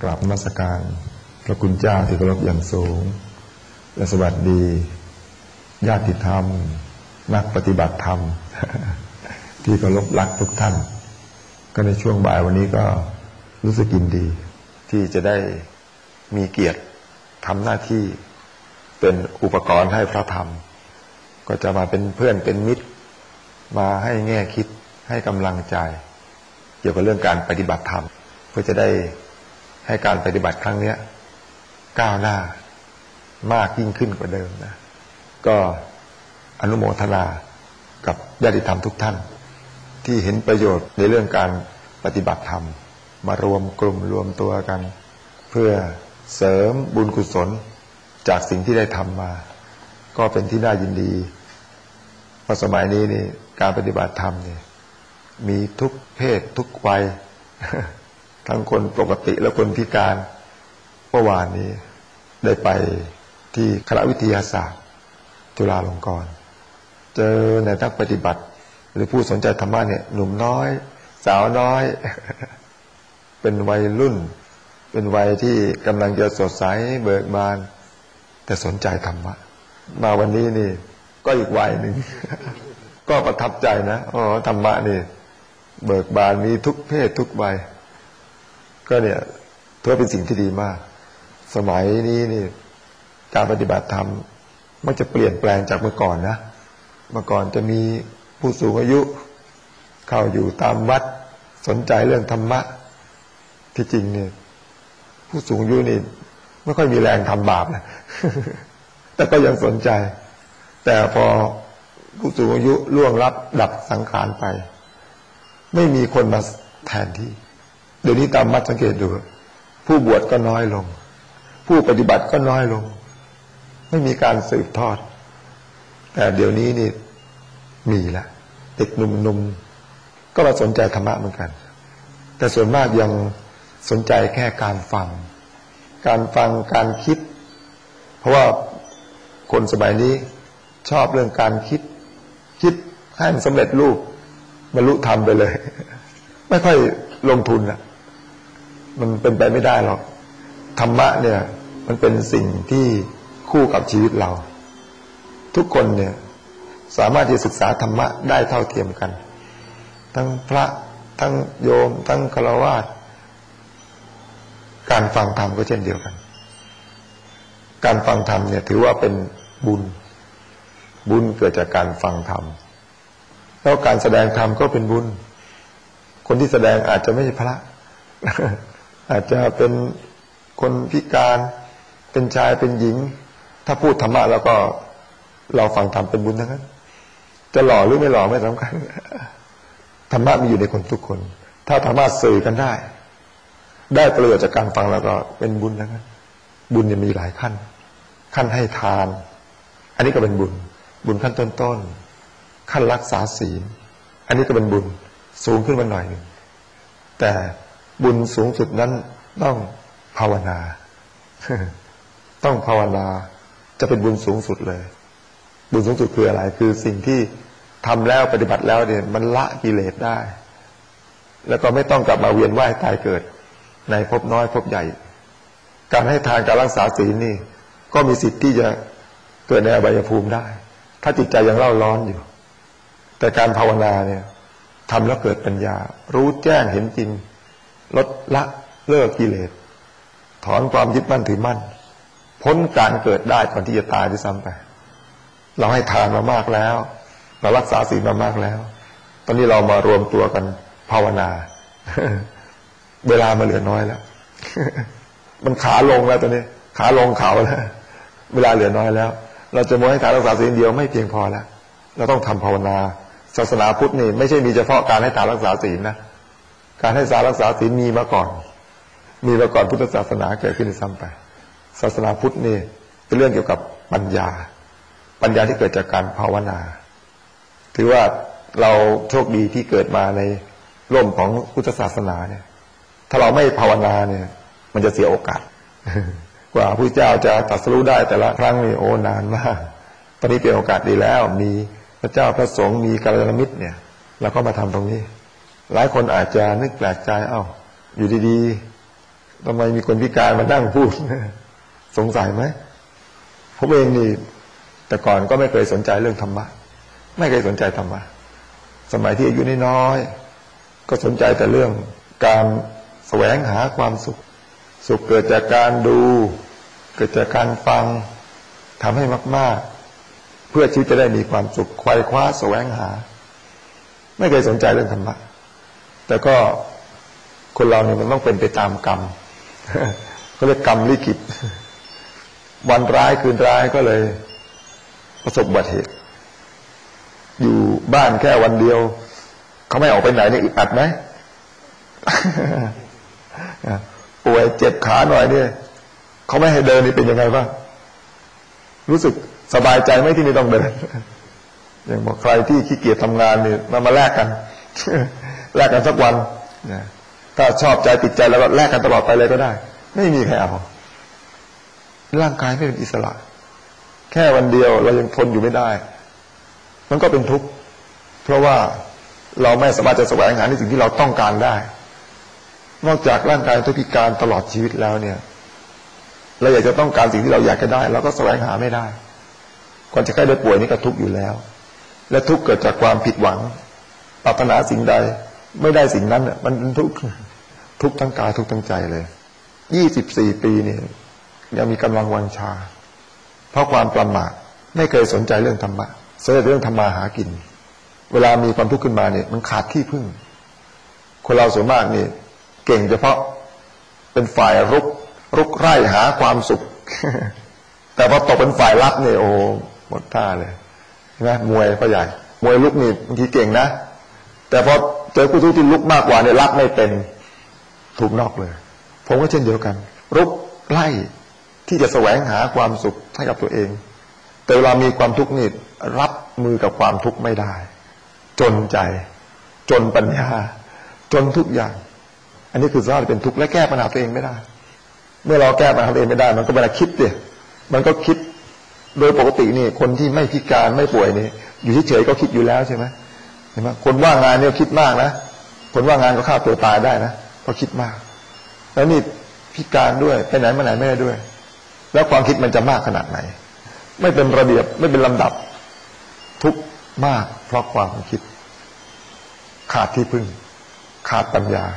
กราบนมัสการพระคุณเจ้าที่เคารพอย่างสูงและสวัสดีญาติธรรมนักปฏิบัติธรรมที่เคารพรักทุกท่านก็ในช่วงบ่ายวันนี้ก็รู้สึกยินดีที่จะได้มีเกียรติทำหน้าที่เป็นอุปกรณ์ให้พระธรรมก็จะมาเป็นเพื่อนเป็นมิตรมาให้แง่คิดให้กำลังใจเกี่ยวกับเรื่องการปฏิบัติธรรมเพื่อจะได้ให้การปฏิบัติครั้งนี้ก้าวหน้ามากยิ่งขึ้นกว่าเดิมนะก็อนุโมทนากับญาติธรรมทุกท่านที่เห็นประโยชน์ในเรื่องการปฏิบัติธรรมมารวมกลุ่มรวมตัวกันเพื่อเสริมบุญกุศลจากสิ่งที่ได้ทำมาก็เป็นที่น่ายินดีเพราะสมัยนี้นี่การปฏิบัติธรรมนี่มีทุกเพศทุกวัย ทั้งคนปกติและคนพิการเมื่อวานนี้ได้ไปที่คณะวิทยาศาสตร์จุฬาลงกรณ์เจอในนักปฏิบัติหรือผู้สนใจธรรมะเนี่ยหนุ่มน้อยสาวน้อย เป็นวัยรุ่นเป็นวัยที่กำลังจะสดใสเบิกบานแต่สนใจธรรมะมาวันนี้นี่ก็อีกวัยหนึ่ง ก็ประทับใจนะธรรมะนี่เบิกบานมีทุกเพศทุกวัยก็เนี่ยถือเป็นสิ่งที่ดีมากสมัยนี้นี่การปฏิบัติธรรมมันจะเปลี่ยนแปลงจากเมื่อก่อนนะเมื่อก่อนจะมีผู้สูงอายุเข้าอยู่ตามวัดสนใจเรื่องธรรมะที่จริงเนี่ยผู้สูงอายุนี่ไม่ค่อยมีแรงทำบาปนะ แต่ก็ยังสนใจแต่พอผู้สูงอายุล่วงลับดับสังขารไปไม่มีคนมาแทนที่เดี๋ยวนี้ตามมัดสังเกตดูผู้บวชก็น้อยลงผู้ปฏิบัติก็น้อยลงไม่มีการสืบทอดแต่เดี๋ยวนี้นี่มีละเด็กหนุ่มๆก็มาสนใจธรรมะเหมือนกันแต่ส่วนมากยังสนใจแค่การฟังการคิดเพราะว่าคนสมัยนี้ชอบเรื่องการคิดให้มันสำเร็จรูปบรรลุธรรมไปเลยไม่ค่อยลงทุนอ่ะมันเป็นไปไม่ได้หรอกธรรมะเนี่ยมันเป็นสิ่งที่คู่กับชีวิตเราทุกคนเนี่ยสามารถที่ศึกษาธรรมะได้เท่าเทียมกันทั้งพระทั้งโยมทั้งฆราวาสการฟังธรรมก็เช่นเดียวกันการฟังธรรมเนี่ยถือว่าเป็นบุญเกิดจากการฟังธรรมแล้วการแสดงธรรมก็เป็นบุญคนที่แสดงอาจจะไม่ใช่พระ อาจจะเป็นคนพิการเป็นชายเป็นหญิงถ้าพูดธรรมะแล้วก็เราฟังธรรมเป็นบุญทั้งนั้นจะหล่อหรือไม่หล่อไม่สำคัญ ธรรมะมีอยู่ในคนทุกคนถ้าธรรมะสื่อกันได้ประโยชน์จากการฟังแล้วก็เป็นบุญทั้งนั้นบุญเนี่ยมีหลายขั้นให้ทานอันนี้ก็เป็นบุญขั้นต้นๆขั้นรักษาศีลอันนี้ก็เป็นบุญสูงขึ้นมาหน่อยนึงแต่บุญสูงสุดนั้นต้องภาวนา ต้องภาวนาจะเป็นบุญสูงสุดเลยบุญสูงสุดคืออะไรคือสิ่งที่ทำแล้วปฏิบัติแล้วเนี่ยมันละกิเลสได้แล้วก็ไม่ต้องกลับมาเวียนว่ายตายเกิดในภพน้อยภพใหญ่การให้ทานการรักษาศีลนี่ก็มีสิทธิ์ที่จะเกิดในอบายภูมิได้ถ้าจิตใจยังเล่าร้อนอยู่แต่การภาวนาเนี่ยทำแล้วเกิดปัญญารู้แจ้งเห็นจริงลดละเลิกกิเลสถอนความยึดมั่นถือมั่นพ้นการเกิดได้ก่อนที่จะตายด้วยซ้ำไปเราให้ทานมามากแล้วเรารักษาศีลมามากแล้วตอนนี้เรามารวมตัวกันภาวนา เวลามาเหลือน้อยแล้ว มันขาลงแล้วตอนนี้ขาลงเขาแล้วเวลาเหลือน้อยแล้วเราจะมัวให้ทานรักษาศีลเดียวไม่เพียงพอแล้วเราต้องทำภาวนาศาสนาพุทธนี่ไม่ใช่มีเฉพาะการให้ทานรักษาศีลนะการให้ทานรักษาศีลมีมาก่อนพุทธศาสนาเกิดขึ้นซ้ำไปศาสนาพุทธนี่เป็นเรื่องเกี่ยวกับปัญญาที่เกิดจากการภาวนาถือว่าเราโชคดีที่เกิดมาในร่มของพุทธศาสนาเนี่ยถ้าเราไม่ภาวนาเนี่ยมันจะเสียโอกาส กว่าพระเจ้าจะตรัสรู้ได้แต่ละครั้งนี่โอ้นานมากตอนนี้เป็นโอกาสดีแล้วมีพระเจ้าพระสงฆ์มีกัลยาณมิตรเนี่ยเราก็มาทำตรงนี้หลายคนอาจจะนึกแปลกใจอยู่ดีๆทำไมมีคนพิการมานั่งพูดสงสัยไหมผมเองนี่แต่ก่อนก็ไม่เคยสนใจเรื่องธรรมะไม่เคยสนใจธรรมะสมัยที่อายุน้อยๆก็สนใจแต่เรื่องการแสวงหาความสุขเกิดจากการดูเกิดจากการฟังทำให้มากๆเพื่อชีวิตจะได้มีความสุขไขว่คว้าแสวงหาไม่เคยสนใจเรื่องธรรมะแต่ก็คนเราเนี่ยมันต้องเป็นไปตามกรรมเขาเรียกกรรมลิขิตวันร้ายคืนร้ายก็เลยประสบอุบัติเหตุอยู่บ้านแค่วันเดียวเขาไม่ออกไปไหนเนี่ยอึดอัดไหม ป่วยเจ็บขาหน่อยเนี่ยเขาไม่ให้เดินนี่เป็นยังไงบ้างรู้สึกสบายใจไหมที่ไม่ต้องเดิน อย่างบอกใครที่ขี้เกียจทำงานเนี่ยมาแลกกัน แลกกันสักวันถ้าชอบใจติดใจแล้วก็แลกกันตลอดไปเลยก็ได้ไม่มีใครเอาร่างกายไม่เป็นอิสระแค่วันเดียวเรายังทนอยู่ไม่ได้มันก็เป็นทุกข์เพราะว่าเราไม่สามารถจะแสวงหาในสิ่งที่เราต้องการได้นอกจากร่างกายพิการตลอดชีวิตแล้วเนี่ยเราอยากจะต้องการสิ่งที่เราอยากจะได้เราก็แสวงหาไม่ได้ก่อนจะใกล้ได้ป่วยนี่ก็ทุกข์อยู่แล้วและทุกข์เกิดจากความผิดหวังปรารถนาสิ่งใดไม่ได้สิ่งนั้นเนี่ยมันทุกข์ทั้งกายทุกข์ทั้งใจเลย24 ปีนี่ยังมีกำลังวังชาเพราะความประมาทไม่เคยสนใจเรื่องธรรมะสนใจเรื่องทำมาหากินเวลามีความทุกข์ขึ้นมาเนี่ยมันขาดที่พึ่งคนเราส่วนมากนี่เก่งเฉพาะเป็นฝ่ายรุกไร่หาความสุข แต่พอตกเป็นฝ่ายรับเนี่ยโอ้หมดท่าเลยนะมวยก็ใหญ่มวยลุกนี่บางทีเก่งนะแต่พอเจอคู่สู้ที่ลุกมากกว่าเนี่ยรับไม่เป็นถูกนอกเลยผมก็เช่นเดียวกันรุกไล่ที่จะแสวงหาความสุขให้กับตัวเองแต่เวลามีความทุกข์นี่รับมือกับความทุกข์ไม่ได้จนใจจนปัญญาจนทุกอย่างอันนี้คือสภาพที่เป็นทุกข์และแก้ปัญหาตัวเองไม่ได้เมื่อเราแก้ปัญหาตัวเองไม่ได้มันก็เวลาคิดเนี่ยมันก็คิดโดยปกตินี่คนที่ไม่พิการไม่ป่วยนี่อยู่เฉยๆก็คิดอยู่แล้วใช่ไหมเห็นไหมคนว่างงานเนี่ยคิดมากนะคนว่างงานก็ฆ่าตัวตายได้นะเพราะคิดมากแล้วนี่พิการด้วยไปไหนมาไหนไม่ได้ด้วยแล้วความคิดมันจะมากขนาดไหนไม่เป็นระเบียบไม่เป็นลำดับทุกข์มากเพราะความคิดขาดที่พึ่งขาดปัญญา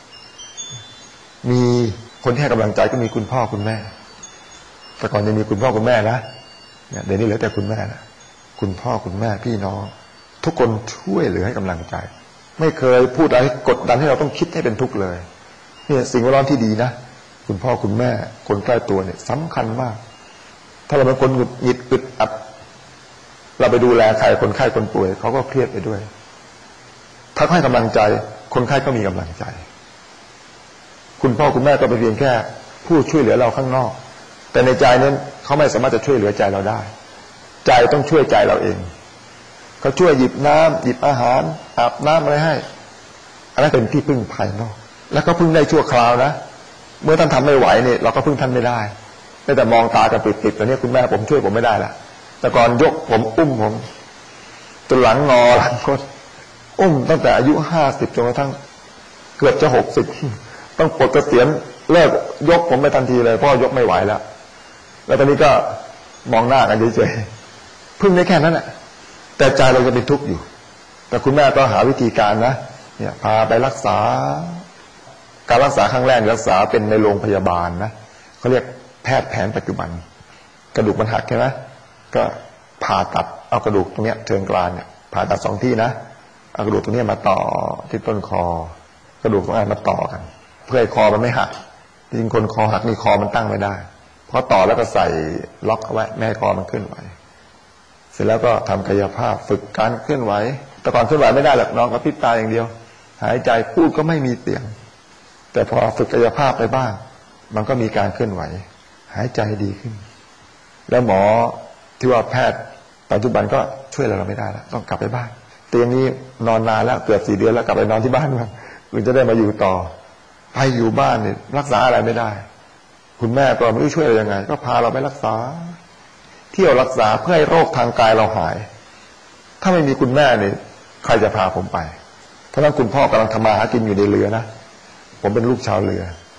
มีคนที่ให้กำลังใจก็มีคุณพ่อคุณแม่แต่ก่อนจะมีคุณพ่อคุณแม่นะเนี่ยเดี๋ยวนี้เหลือแต่คุณแม่นะคุณพ่อคุณแม่พี่น้องทุกคนช่วยเหลือให้กำลังใจไม่เคยพูดอะไรกดดันให้เราต้องคิดให้เป็นทุกข์เลยเนี่ยสิ่งแวดล้อมที่ดีนะคุณพ่อคุณแม่คนใกล้ตัวเนี่ยสำคัญมากถ้าเราเป็นคนหงุดหงิดอึดอัดเราไปดูแลใครคนไข้คนป่วยเขาก็เครียดไปด้วยถ้าให้กำลังใจคนไข้ก็มีกำลังใจคุณพ่อคุณแม่ก็เป็นเพียงแค่ผู้ช่วยเหลือเราข้างนอกแต่ในใจนั้นเขาไม่สามารถจะช่วยเหลือใจเราได้ใจต้องช่วยใจเราเองเขาช่วยหยิบน้ำหยิบอาหารอาบน้ำอะไรให้อันนั้นเป็นที่พึ่งภายนอกแล้วก็พึ่งได้ชั่วคราวนะเมื่อท่านทำไม่ไหวเนี่ยเราก็พึ่งท่านไม่ได้แต่มองตากันปิดๆตอนนี้คุณแม่ผมช่วยผมไม่ได้ละแต่ก่อนยกผมอุ้มผมจนหลังงอหลังคดอุ้มตั้งแต่อายุ50จนกระทั่งเกือบจะ60ต้องปลดเกษียณเลิกยกผมไปทันทีเลยเพราะยกไม่ไหวแล้วตอนนี้ก็มองหน้ากันเฉยๆพึ่งได้แค่นั้นแหละแต่ใจเราจะเป็นทุกข์อยู่แต่คุณแม่ก็หาวิธีการนะเนี่ยพาไปรักษาการรักษาครั้งแรกรักษาเป็นในโรงพยาบาลนะเขาเรียกแพทย์แผนปัจจุบันกระดูกมันหักใช่ไหมก็ผ่าตัดเอากระดูกตรงเนี้ยเชิงกรานเนี่ยผ่าตัด2 ที่นะเอากระดูกตรงนี้มาต่อที่ต้นคอกระดูกตรงนั้นมาต่อกันเพื่อให้คอมันไม่หักจริงคนคอหักนี่คอมันตั้งไม่ได้เพราะต่อแล้วก็ใส่ล็อกเอาไว้ไม่ให้คอมันเคลื่อนไหวเสร็จแล้วก็ทำกายภาพฝึกการเคลื่อนไหวแต่ก่อนเคลื่อนไหวไม่ได้หรอกน้องก็พริบตาอย่างเดียวหายใจพูดก็ไม่มีเสียงแต่พอฝึกกายภาพไปบ้างมันก็มีการเคลื่อนไหวหายใจดีขึ้นแล้วหมอที่ว่าแพทย์ปัจจุบันก็ช่วยเราไม่ได้แล้วต้องกลับไปบ้านเตียงนี้นอนนานแล้วเกือบ4 เดือนแล้วกลับไปนอนที่บ้านบ้างถึงจะได้มาอยู่ต่อไปอยู่บ้านเนี่ยรักษาอะไรไม่ได้คุณแม่ก็ไม่รู้ช่วยเรายังไงก็พาเราไปรักษาเที่ยวรักษาเพื่อให้โรคทางกายเราหายถ้าไม่มีคุณแม่เนี่ยใครจะพาผมไปเพราะนั้นคุณพ่อกำลังทำมาหากินอยู่ในเรือนะผมเป็นลูกชาวเรือ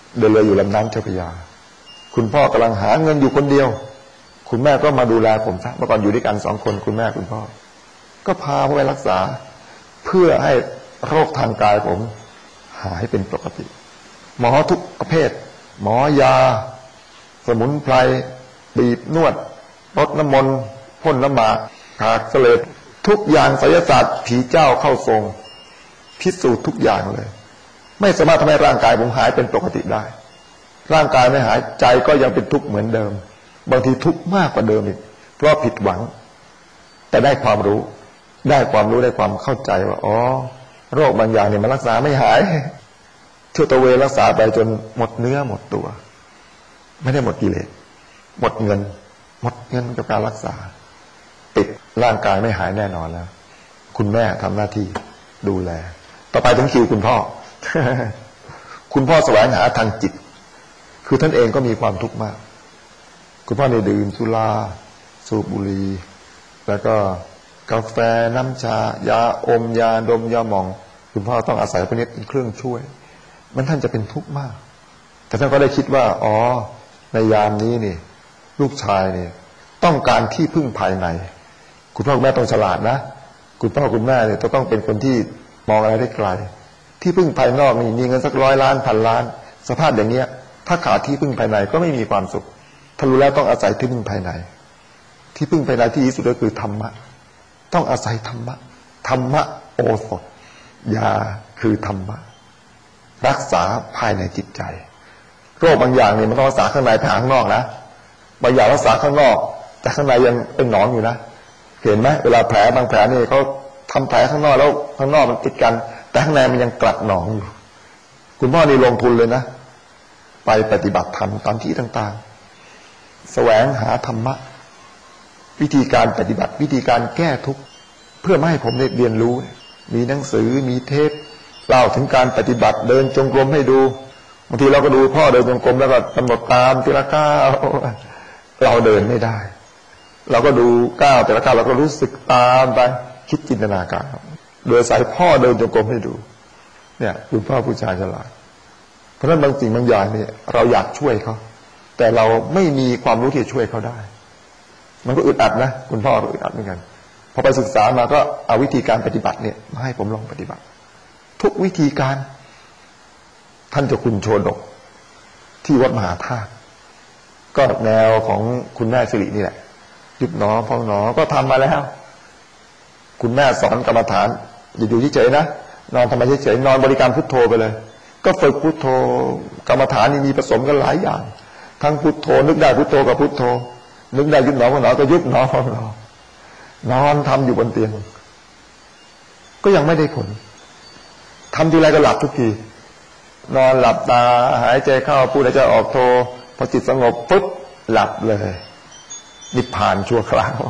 เดินเรืออยู่ลำน้ำเจ้าพระยาคุณพ่อกำลังหาเงินอยู่คนเดียวคุณแม่ก็มาดูแลผมซะเมื่อก่อนอยู่ด้วยกัน2 คนคุณแม่คุณพ่อก็พาผมไปรักษาเพื่อให้โรคทางกายผมหายเป็นปกติหมอทุกประเภทหมอยาสมุนไพรบีบนวดรดน้ำมนต์พ่นน้ำหมากถากเสลดทุกอย่างไสยศาสตร์ผีเจ้าเข้าทรงพิสูจน์ทุกอย่างเลยไม่สามารถทำให้ร่างกายผมหายเป็นปกติได้ร่างกายไม่หายใจก็ยังเป็นทุกข์เหมือนเดิมบางทีทุกข์มากกว่าเดิมอีกเพราะผิดหวังแต่ได้ความรู้ได้ความเข้าใจว่าอ๋อโรคบางอย่างเนี่ยมันรักษาไม่หายเที่ยวตะเวนรักษาไปจนหมดเนื้อหมดตัวไม่ได้หมดกิเลสหมดเงินกับการรักษาติดร่างกายไม่หายแน่นอนแล้วคุณแม่ทำหน้าที่ดูแลต่อไปถึงคิวคุณพ่อ คุณพ่อแสวงหาทางจิตคือท่านเองก็มีความทุกข์มากคุณพ่อเนี่ยดื่มสุราสูบบุหรี่แล้วก็กาแฟน้ำชายาอมยาดมยาหม่องคุณพ่อต้องอาศัยพวกนี้เป็นเครื่องช่วยมันท่านจะเป็นทุกข์มากแต่ท่านก็ได้คิดว่าอ๋อในยามนี้นี่ลูกชายเนี่ยต้องการที่พึ่งภายในคุณพ่อคุณแม่ต้องฉลาดนะคุณพ่อคุณแม่เนี่ยต้องเป็นคนที่มองอะไรได้ไกลที่พึ่งภายนอกนี่มีเงินสัก100 ล้าน1,000 ล้านสภาพอย่างเงี้ยถ้าขาดที่พึ่งภายในก็ไม่มีความสุขถ้ารู้แล้วต้องอาศัยที่พึ่งภายในที่พึ่งภายในที่ดีสุดก็คือธรรมะต้องอาศัยธรรมะโอสถยาคือธรรมะรักษาภายในจิตใจโรคบางอย่างเนี่ยมันต้องรักษาข้างในข้างนอกนะบางอย่างรักษาข้างนอกแต่ข้างในยังเป็นหนองอยู่นะเห็นไหมเวลาแผลบางแผลนี่เขาทำแผลข้างนอกแล้วข้างนอกมันติดกันแต่ข้างในมันยังกลัดหนองอยู่คุณพ่อนี่ลงทุนเลยนะไปปฏิบัติธรรมตามที่ต่างๆแสวงหาธรรมะวิธีการปฏิบัติวิธีการแก้ทุกข์เพื่อไม่ให้ผมได้เรียนรู้มีหนังสือมีเทปเล่าถึงการปฏิบัติเดินจงกรมให้ดูบางทีเราก็ดูพ่อเดินจงกรมแล้วก็กำหนดตามทีละก้าวเราเดินไม่ได้เราก็ดูก้าวแต่ละก้าวเราก็รู้สึกตามไปคิดจินตนาการโดยสายพ่อเดินจงกรมให้ดูเนี่ยคุณพ่อผู้ชายฉลาดเพราะฉะนั้นบางสิ่งบางอย่างเนี่ยเราอยากช่วยเขาแต่เราไม่มีความรู้ที่จะช่วยเขาได้มันก็อึดอัดนะคุณพ่อก็อึดอัดเหมือนกันพอไปศึกษามาก็เอาวิธีการปฏิบัติเนี่ยมาให้ผมลองปฏิบัติทุกวิธีการท่านเจ้าคุณโชดกที่วัดมหาธาตุก็แนวของคุณแม่สิรินี่แหละยุบหนอพองหนอก็ทำมาแล้วคุณแม่สอนกรรมฐานอย่าอยู่เฉยๆนะนอนทำไมเฉยๆนอนบริกรรมพุทโธไปเลยก็ฝึกพุทโธกรรมฐานนี่มีผสมกันหลายอย่างทั้งพุทโธนึกได้พุทโธกับพุทโธนึกได้ยุบหนอพองหนอก็ยุบหนอพองหนอนอนทำอยู่บนเตียงก็ยังไม่ได้ผลทำทีไรก็หลับทุกทีนอนหลับตาหายใจเข้าพูดหายใจออกโทพอจิตสงบปุ๊บหลับเลยนิพพานชั่วคราว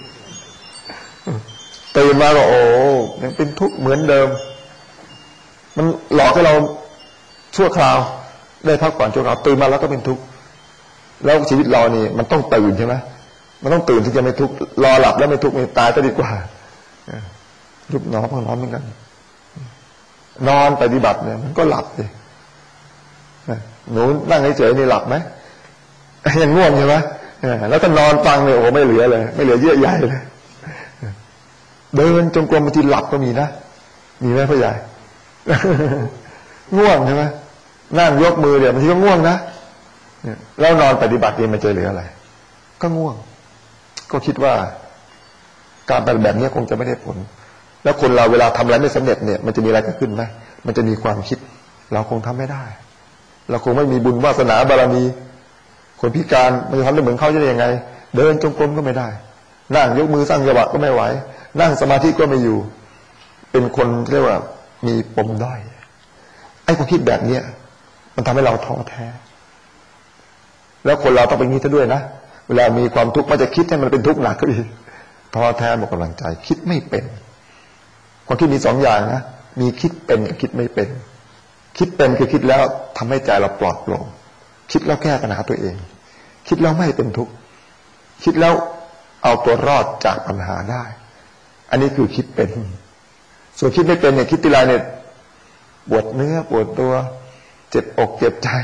ตื่นมาก็โอ้ยังเป็นทุกข์เหมือนเดิมมันหลอกให้เราชั่วคราวได้พักผ่อนชั่วคราวตื่นมาแล้วก็เป็นทุกข์แล้วชีวิตเรานี่มันต้องตื่นใช่ไหมมันต้องตื่นถึงจะไม่ทุกข์รอหลับแล้วไม่ทุกข์ไม่ตายก็ดีกว่ายุบหนอพองหนอเหมือนกันนอนปฏิบัติเนี่ยมันก็หลับเลยหนูนั่งเฉยๆนี่หลับไหมยังง่วงใช่ไหมแล้วถ้านอนฟังเนี่ยโอ้ไม่เหลือเลยไม่เหลือเยื่อใยเลยเดินจงกรมบางทีหลับก็มีนะมีไหมพ่อใหญ่ง่วงใช่ไหมนั่งยกมือเดี๋ยวบางทีก็ง่วงนะแล้วนอนปฏิบัตินี่มันจะเหลืออะไรก็ง่วงก็คิดว่าการปฏิบัติแบบนี้คงจะไม่ได้ผลแล้วคนเราเวลาทำอะไรไม่สำเร็จเนี่ยมันจะมีอะไรเกิดขึ้นไหมมันจะมีความคิดเราคงทำไม่ได้เราคงไม่มีบุญวาสนาบารมีคนพิการมันจะทำได้เหมือนเขาจะได้ยังไงเดินจงกรมก็ไม่ได้นั่งยกมือสร้างจังหวะก็ไม่ไหวนั่งสมาธิก็ไม่อยู่เป็นคนเรียกว่ามีปมด้อยไอ้ความคิดแบบนี้มันทำให้เราท้อแท้แล้วคนเราต้องเป็นงี้ซะด้วยนะเวลามีความทุกข์มันจะคิดให้มันเป็นทุกข์หนักขึ้นอีกท้อแท้หมดกำลังใจคิดไม่เป็นความคิดมี2 อย่างนะมีคิดเป็นกับคิดไม่เป็นคิดเป็นคือคิดแล้วทำให้ใจเราปลอดโปร่งคิดแล้วแก้ปัญหาตัวเองคิดแล้วไม่เป็นทุกข์คิดแล้วเอาตัวรอดจากปัญหาได้อันนี้คือคิดเป็นส่วนคิดไม่เป็นเนี่ยคิดทีไรเนี่ยปวดเนื้อปวดตัวเจ็บอกเจ็บใจ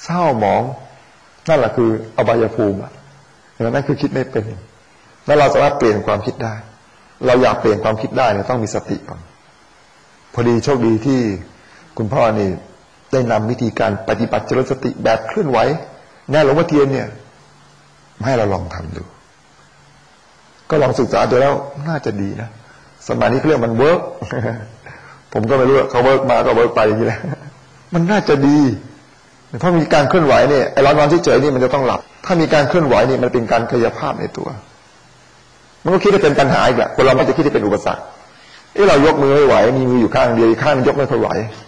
เศร้าหมองนั่นแหละคืออบายภูมินั่นคือคิดไม่เป็นแล้วเราสามารถเปลี่ยนความคิดได้เราอยากเปลี่ยนความคิดได้เนี่ยต้องมีสติก่อนพอดีโชคดีที่คุณพ่อนี่ได้นำวิธีการปฏิบัติเจริญสติแบบเคลื่อนไหวแน่หลวงพ่อเทียนเนี่ยให้เราลองทำดูก็ลองศึกษาดูแล้วน่าจะดีนะสมัยนี้เรื่องมันเวิร์กผมก็ไม่รู้เขาเวิร์กมาก็เวิร์กไปอย่างนี้แหละมันน่าจะดีเพราะมีการเคลื่อนไหวเนี่ยไอ้เรานอนเฉยๆนี่มันจะต้องหลับถ้ามีการเคลื่อนไหวนี่มันเป็นการกายภาพในตัวมันก็คิดว่าเป็นปัญหาอีกแหละคนเราไม่จะคิดว่าเป็นอุปสรรคเรายกมือไม่ไหวมีมืออยู่ข้างเดียวอีกข้างยกไม่ค่อยไหว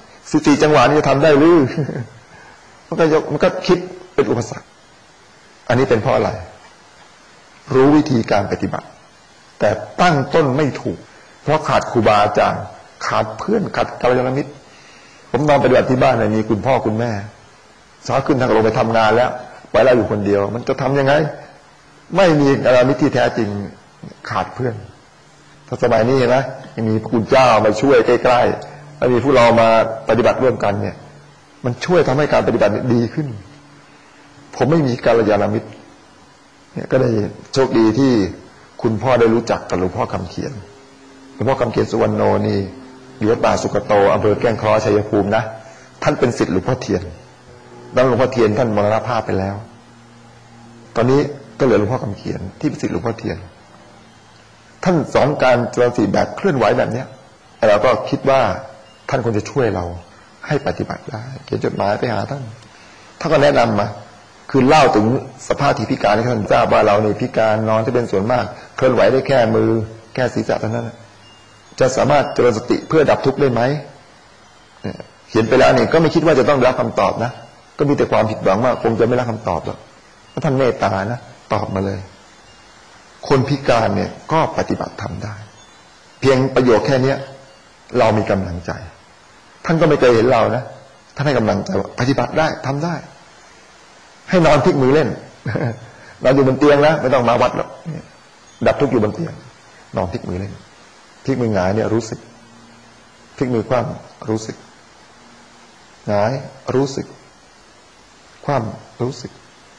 14จังหวะนี้จะทำได้หรือมันก็คิดเป็นอุปสรรคอันนี้เป็นเพราะอะไรรู้วิธีการปฏิบัติแต่ตั้งต้นไม่ถูกเพราะขาดครูบาอาจารย์ขาดเพื่อนขาดกัลยาณมิตรผมนอนปฏิบัติที่บ้านเนี่ยมีคุณพ่อคุณแม่สาวขึ้นทางลงไปทำงานแล้วไปแล้วอยู่คนเดียวมันจะทำยังไงไม่มีกัลยาณมิตรที่แท้จริงขาดเพื่อนถ้าสมัยนี้นะยังมีพระคุณเจ้ามาช่วยใกล้ๆแล้วมีพวกเรามาปฏิบัติร่วมกันเนี่ยมันช่วยทำให้การปฏิบัติดีขึ้นผมไม่มีกัลยาณมิตรเนี่ยก็ได้โชคดีที่คุณพ่อได้รู้จักกับหลวงพ่อคำเขียนหลวงพ่อคำเขียนสุวรรณโนนี่อยู่วัดป่าสุกโตอำเภอแก้งเคราะห์ชัยภูมินะท่านเป็นศิษย์หลวงพ่อเทียนแล้วหลวงพ่อเทียนท่านมรณภาพไปแล้วตอนนี้ก็เหลือหลวงพ่อคำเขียนที่เป็นศิษย์หลวงพ่อเทียนท่านสอนการเจริญสติแบบเคลื่อนไหวแบบนี้เราก็คิดว่าท่านควรจะช่วยเราให้ปฏิบัติได้เขียนจดหมายไปหาท่านก็แนะนำมาคือเล่าถึงสภาพที่พิการที่ท่านทราบว่าเราเนี่ยพิการนอนที่เป็นส่วนมากเคลื่อนไหวได้แค่มือแค่ศีรษะเท่านั้นจะสามารถเจริญสติเพื่อดับทุกข์ได้ไหมเขียนไปแล้วเนี่ยก็ไม่คิดว่าจะต้องรับคำตอบนะก็มีแต่ความผิดหวังว่าคงจะไม่รับคำตอบหรอกเพราะท่านเมตตานะตอบมาเลยคนพิการเนี่ยก็ปฏิบัติทำได้เพียงประโยคแค่นี้เรามีกำลังใจท่านก็ไม่เคยเห็นเรานะท่านให้กำลังใจว่าปฏิบัติได้ทำได้ให้นอนพลิกมือเล่นนอนอยู่บนเตียงนะไม่ต้องมาวัดหรอกดับทุกข์อยู่บนเตียงนอนพลิกมือเล่นพลิกมือหงายเนี่ยรู้สึกพลิกมือคว่ำรู้สึกหงายรู้สึกคว่ำรู้สึก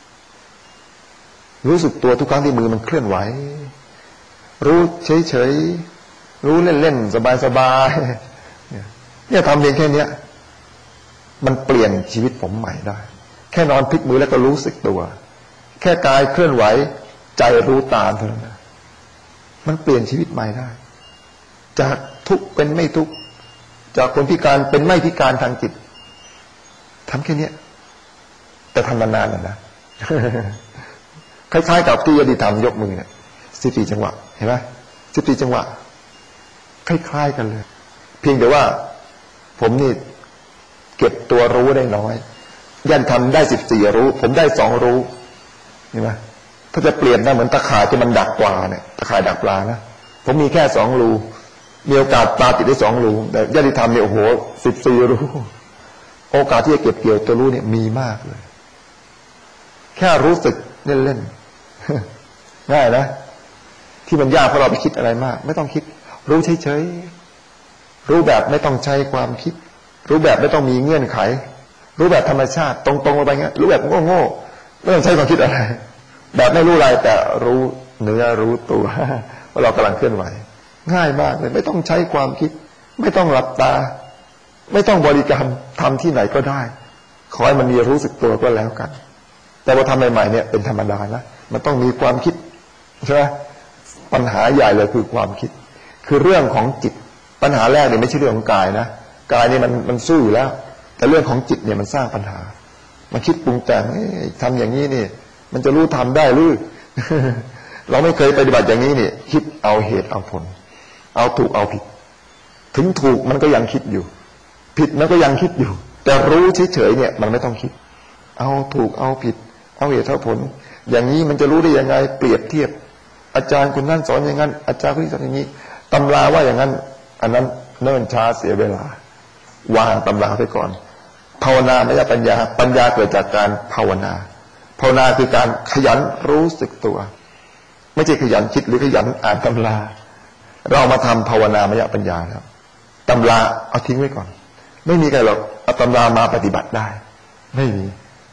ตัวทุกครั้งที่มือมันเคลื่อนไหวรู้เฉยๆรู้เล่นๆสบายๆเนี่ยทำเพียงแค่นี้มันเปลี่ยนชีวิตผมใหม่ได้แค่นอนพลิกมือแล้วก็รู้สึกตัวแค่กายเคลื่อนไหวใจรู้ตามเท่านั้นมันเปลี่ยนชีวิตใหม่ได้จากทุกข์เป็นไม่ทุกข์จากคนพิการเป็นไม่พิการทางจิตทำแค่นี้แต่ทำนานๆนะคล้ายๆกับที่ยติธรรมยกมือเนี่ย14จังหวะเห็นไหม14จังหวะคล้ายๆกันเลยเพียงแต่ว่าผมนี่เก็บตัวรู้ได้น้อยยันทำได้14รู้ผมได้2รู้เห็นไหมถ้าจะเปลี่ยนนะเหมือนตะข่ายที่มันดักปลาเนี่ยตะข่ายดักปลานะผมมีแค่2รูมีโอกาสปลาติดได้2รูแต่ญาติธรรมเนี่ยโอ้โห14รู้โอกาสที่จะเก็บเกี่ยวตัวรู้เนี่ยมีมากเลยแค่รู้สึกเล่นๆง่ายนะที่มันยากเพราะเราไปคิดอะไรมากไม่ต้องคิดรู้เฉยๆรู้แบบไม่ต้องใช้ความคิดรู้แบบไม่ต้องมีเงื่อนไขรู้แบบธรรมชาติตรงๆไปงั้นรู้แบบโง่ๆไม่ต้องใช้ความคิดอะไรแบบไม่รู้อะไรแต่รู้เนื้อรู้ตัวว่าเรากำลังเคลื่อนไหวง่ายมากเลยไม่ต้องใช้ความคิดไม่ต้องหลับตาไม่ต้องบริกรรมทำที่ไหนก็ได้ขอให้มันมีรู้สึกตัวก็แล้วกันแต่ว่าทำใหม่ๆเนี่ยเป็นธรรมดานะมันต้องมีความคิดใช่ไหมปัญหาใหญ่เลยคือความคิดคือเรื่องของจิตปัญหาแรกเนี่ยไม่ใช่เรื่องของกายนะกายนี่มันสู้อยู่แล้วแต่เรื่องของจิตเนี่ยมันสร้างปัญหามันคิดปรุงแต่งทำอย่างนี้นี่มันจะรู้ทำได้หรือ เราไม่เคยปฏิบัติอย่างนี้นี่คิดเอาเหตุเอาผลเอาถูกเอาผิดถึงถูกมันก็ยังคิดอยู่ผิดมันก็ยังคิดอยู่แต่รู้เฉยๆเนี่ยมันไม่ต้องคิดเอาถูกเอาผิดเอาเหตุเอาผลอย่างนี้มันจะรู้ได้ยังไงเปรียบเทียบอาจารย์คนนั้นสอนอย่างนั้นอาจารย์คนนี้สอนอย่างนี้ตำราว่าอย่างนั้นอันนั้นเนิ่นช้าเสียเวลาวางตำราไปก่อนภาวนาไม่ใช่ปัญญาปัญญาเกิดจากการภาวนาภาวนาคือการขยันรู้สึกตัวไม่ใช่ขยันคิดหรือขยันอ่านตำราเรามาทำภาวนาไม่ใช่ปัญญาแล้วตำราเอาทิ้งไว้ก่อนไม่มีใครหรอกเอาตำรามาปฏิบัติได้ไม่มี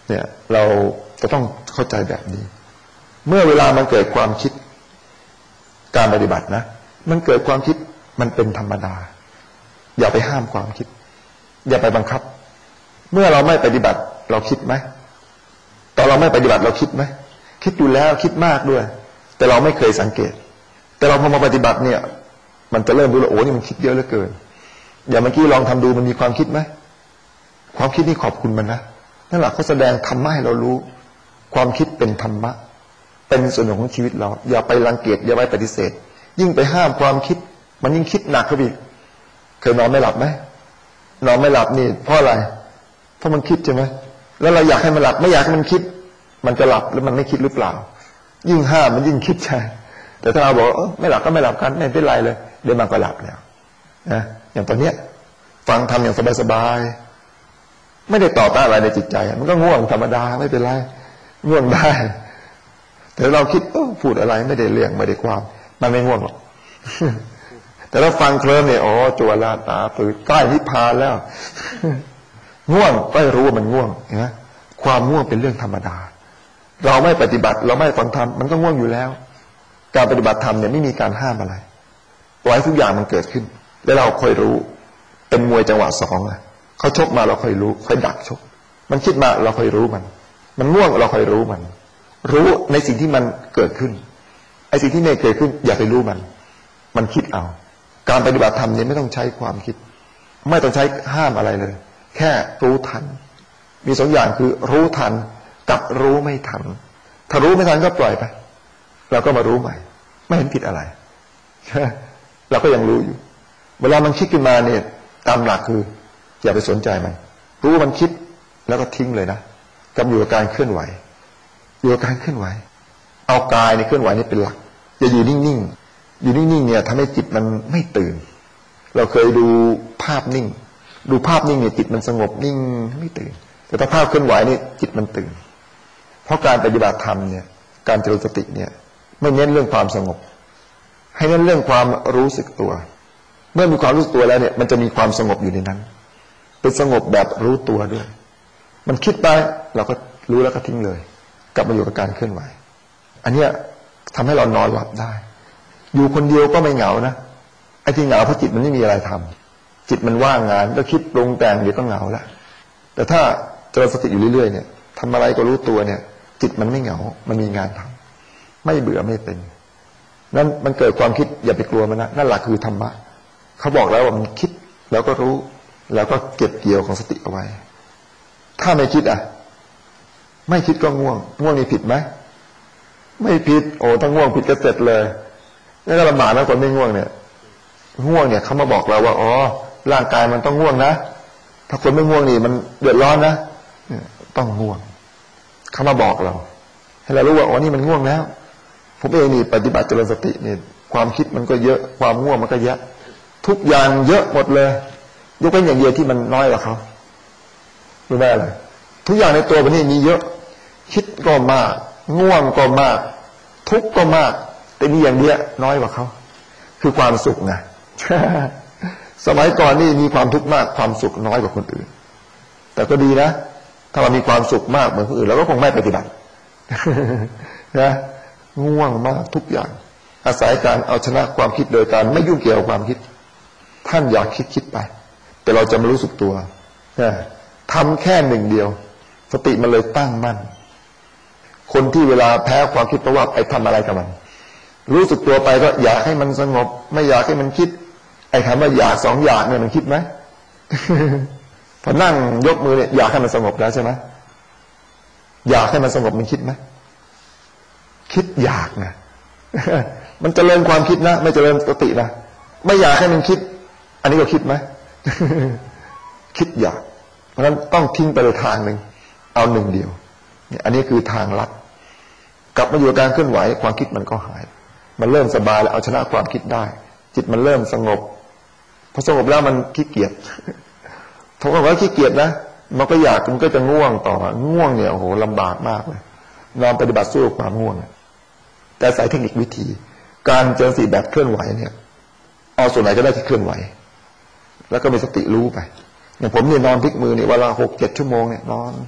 เนี่ยเราจะต้องเข้าใจแบบนี้เมื่อเวลามันเกิดความคิดการปฏิบัตินะมันเกิดความคิดมันเป็นธรรมดาอย่าไปห้ามความคิดอย่าไปบังคับเมื่อเราไม่ปฏิบัติเราคิดไหมตอนเราไม่ปฏิบัติเราคิดไหมคิดอยู่แล้วคิดมากด้วยแต่เราไม่เคยสังเกตแต่เราพอมาปฏิบัติเนี่ยมันจะเริ่มรู้ว่าโอ้นี่มันคิดเยอะเหลือเกินอย่างเมื่อกี้ลองทำดูมันมีความคิดไหมความคิดนี่ขอบคุณมันนะนั่นแหละเขาแสดงธรรมะให้เรารู้ความคิดเป็นธรรมะเป็นส่วนหนึ่งของชีวิตเราอย่าไปรังเกียจอย่าไปปฏิเสธยิ่งไปห้ามความคิดมันยิ่งคิดหนักขึ้นอีกเคยนอนไม่หลับไหมนอนไม่หลับนี่เพราะอะไรเพราะมันคิดใช่ไหมแล้วเราอยากให้มันหลับไม่อยากให้มันคิดมันจะหลับแล้วมันไม่คิดหรือเปล่ายิ่งห้ามมันยิ่งคิดใช่แต่ถ้าเราบอกไม่หลับก็ไม่หลับกันไม่เป็นไรเลยเดี๋ยวมันก็หลับแล้วนะอย่างตอนเนี้ยฟังทำอย่างสบายๆไม่ได้ต่อต้านอะไรในจิตใจมันก็ง่วงธรรมดาไม่เป็นไรง่วงได้แต่เราคิดพูดอะไรไม่ได้เรื่องไม่ได้ความมันไม่ง่วงหรอกแต่ถ้าฟังเคลิ้มเนี่ยจัวลาตาตื่นใกล้นิพพานแล้วง่วงก็รู้ว่ามันง่วงนะความง่วงเป็นเรื่องธรรมดาเราไม่ปฏิบัติเราไม่ฟังธรรมมันก็ง่วงอยู่แล้วการปฏิบัติธรรมเนี่ยไม่มีการห้ามอะไรปล่อยทุกอย่างมันเกิดขึ้นแล้วเราค่อยรู้เป็นมวยจังหวะสองเขาชกมาเราค่อยรู้ค่อยดักชกมันคิดมาเราค่อยรู้มันง่วงเราค่อยรู้รู้ในสิ่งที่มันเกิดขึ้นไอ้สิ่งที่ไม่เกิดขึ้นอย่าไปรู้มันคิดเอาการปฏิบัติธรรมเนี่ยไม่ต้องใช้ความคิดไม่ต้องใช้ห้ามอะไรเลยแค่รู้ทันมีสองอย่างคือรู้ทันกับรู้ไม่ทันถ้ารู้ไม่ทันก็ปล่อยไปเราก็มารู้ใหม่ไม่เห็นผิดอะไรเราก็ยังรู้อยู่เวลามันคิดขึ้นมาเนี่ยตามหลักคืออย่าไปสนใจมันรู้มันคิดแล้วก็ทิ้งเลยนะกำลังอยู่กับการเคลื่อนไหวอยู่กับการเคลื่อนไหวเอากายในเคลื่อนไหวนี่เป็นหลักอย่าอยู่นิ่งๆอยู่นิ่งๆเนี่ยทำให้จิตมันไม่ตื่นเราเคยดูภาพนิ่งดูภาพนิ่งเนี่ยจิตมันสงบนิ่งไม่ตื่นแต่ถ้าภาพเคลื่อนไหวนี่จิตมันตื่นเพราะการปฏิบัติธรรมเนี่ยการเจริญสติเนี่ยไม่เน้นเรื่องความสงบให้เน้นเรื่องความรู้สึกตัวเมื่อมีความรู้สึกตัวแล้วเนี่ยมันจะมีความสงบอยู่ในนั้นเป็นสงบแบบรู้ตัวด้วยมันคิดไปเราก็รู้แล้วก็ทิ้งเลยกลับมาอยู่กับการเคลื่อนไหวอันเนี้ยทำให้เรานอนหลับได้อยู่คนเดียวก็ไม่เหงานะไอ้ที่เหงาเพราะจิตมันไม่มีอะไรทำจิตมันว่างงานก็คิดปรุงแต่งเดี๋ยวก็เหงาละแต่ถ้าเจริญสติอยู่เรื่อยๆเนี่ยทำอะไรก็รู้ตัวเนี่ยจิตมันไม่เหงามันมีงานทำไม่เบื่อไม่เป็นนั่นมันเกิดความคิดอย่าไปกลัวมันนะนั่นแหละคือธรรมะเขาบอกแล้วว่ามันคิดแล้วก็รู้แล้วก็เก็บเกี่ยวของสติเอาไว้ถ้าไม่คิดไม่คิดก็ง่วงนี่ผิดไหมไม่ผิดถ้าง่วงผิดก็เสร็จเลยนี่ก็ลำบากนะคนไม่ง่วงเนี่ยง่วงเนี่ยเขามาบอกเราว่าร่างกายมันต้องง่วงนะถ้าคนไม่ง่วงนี่มันเดือดร้อนนะต้องง่วงเขามาบอกเราให้เรารู้ว่านี่มันง่วงแล้วผมเองนี่ปฏิบัติเจริญสตินี่ความคิดมันก็เยอะความง่วงมันก็เยอะทุกอย่างเยอะหมดเลยยกเว้นอย่างเดียวที่มันน้อยกว่าเขารู้ไหมอะไรทุกอย่างในตัวมันนี่มีเยอะคิดก็มากง่วงก็มากทุกข์ก็มากแต่มีอย่างเดียวน้อยกว่าเขาคือความสุขไง สมัยก่อนนี่มีความทุกข์มากความสุขน้อยกว่าคนอื่นแต่ก็ดีนะถ้าเรามีความสุขมากเหมือนคนอื่นเราก็คงไม่ปฏิบัติ นะง่วงมากทุกอย่างอาศัยการเอาชนะความคิดโดยการไม่ยุ่งเกี่ยวกับความคิดท่านอยากคิดไปแต่เราจะไม่รู้สึกตัวทำแค่หนึ่งเดียวสติมันเลยตั้งมั่นคนที่เวลาแพ้ความคิดเพราะว่าไปทำอะไรกับมันรู้สึกตัวไปก็อยากให้มันสงบไม่อยากให้มันคิดไอ้คำว่าอยากสองอยากเนี่ยมันคิดไหม พอนั่งยกมือเนี่ยอยากให้มันสงบแล้วใช่ไหมอยากให้มันสงบมันคิดไหมคิดอยากนะ มันเจริญความคิดนะไม่เจริญสตินะไม่อยากให้มันคิดอันนี้ก็คิดไหม คิดอยากเพราะฉะนั้นต้องทิ้งไปเลยทางหนึ่งเอาหนึ่งเดียวเนี่ยอันนี้คือทางลัดกลับมาอยู่กับการเคลื่อนไหวความคิดมันก็หายมันเริ่มสบายแล้วเอาชนะความคิดได้จิตมันเริ่มสงบพอสงบแล้วมันขี้เกียจถ้าว่าขี้เกียจนะมันก็อยากมันก็จะง่วงต่อง่วงเนี่ยโอ้โหลำบากมากเลยนอนปฏิบัติสู้กับความง่วงแต่ใส่เทคนิควิธีการเจริญสติแบบเคลื่อนไหวเนี่ยเอาส่วนไหนก็ได้ที่เคลื่อนไหวแล้วก็มีสติรู้ไปอย่างผมเนี่ยนอนพลิกมือเนี่ยเวลา6-7 ชั่วโมงเนี่ย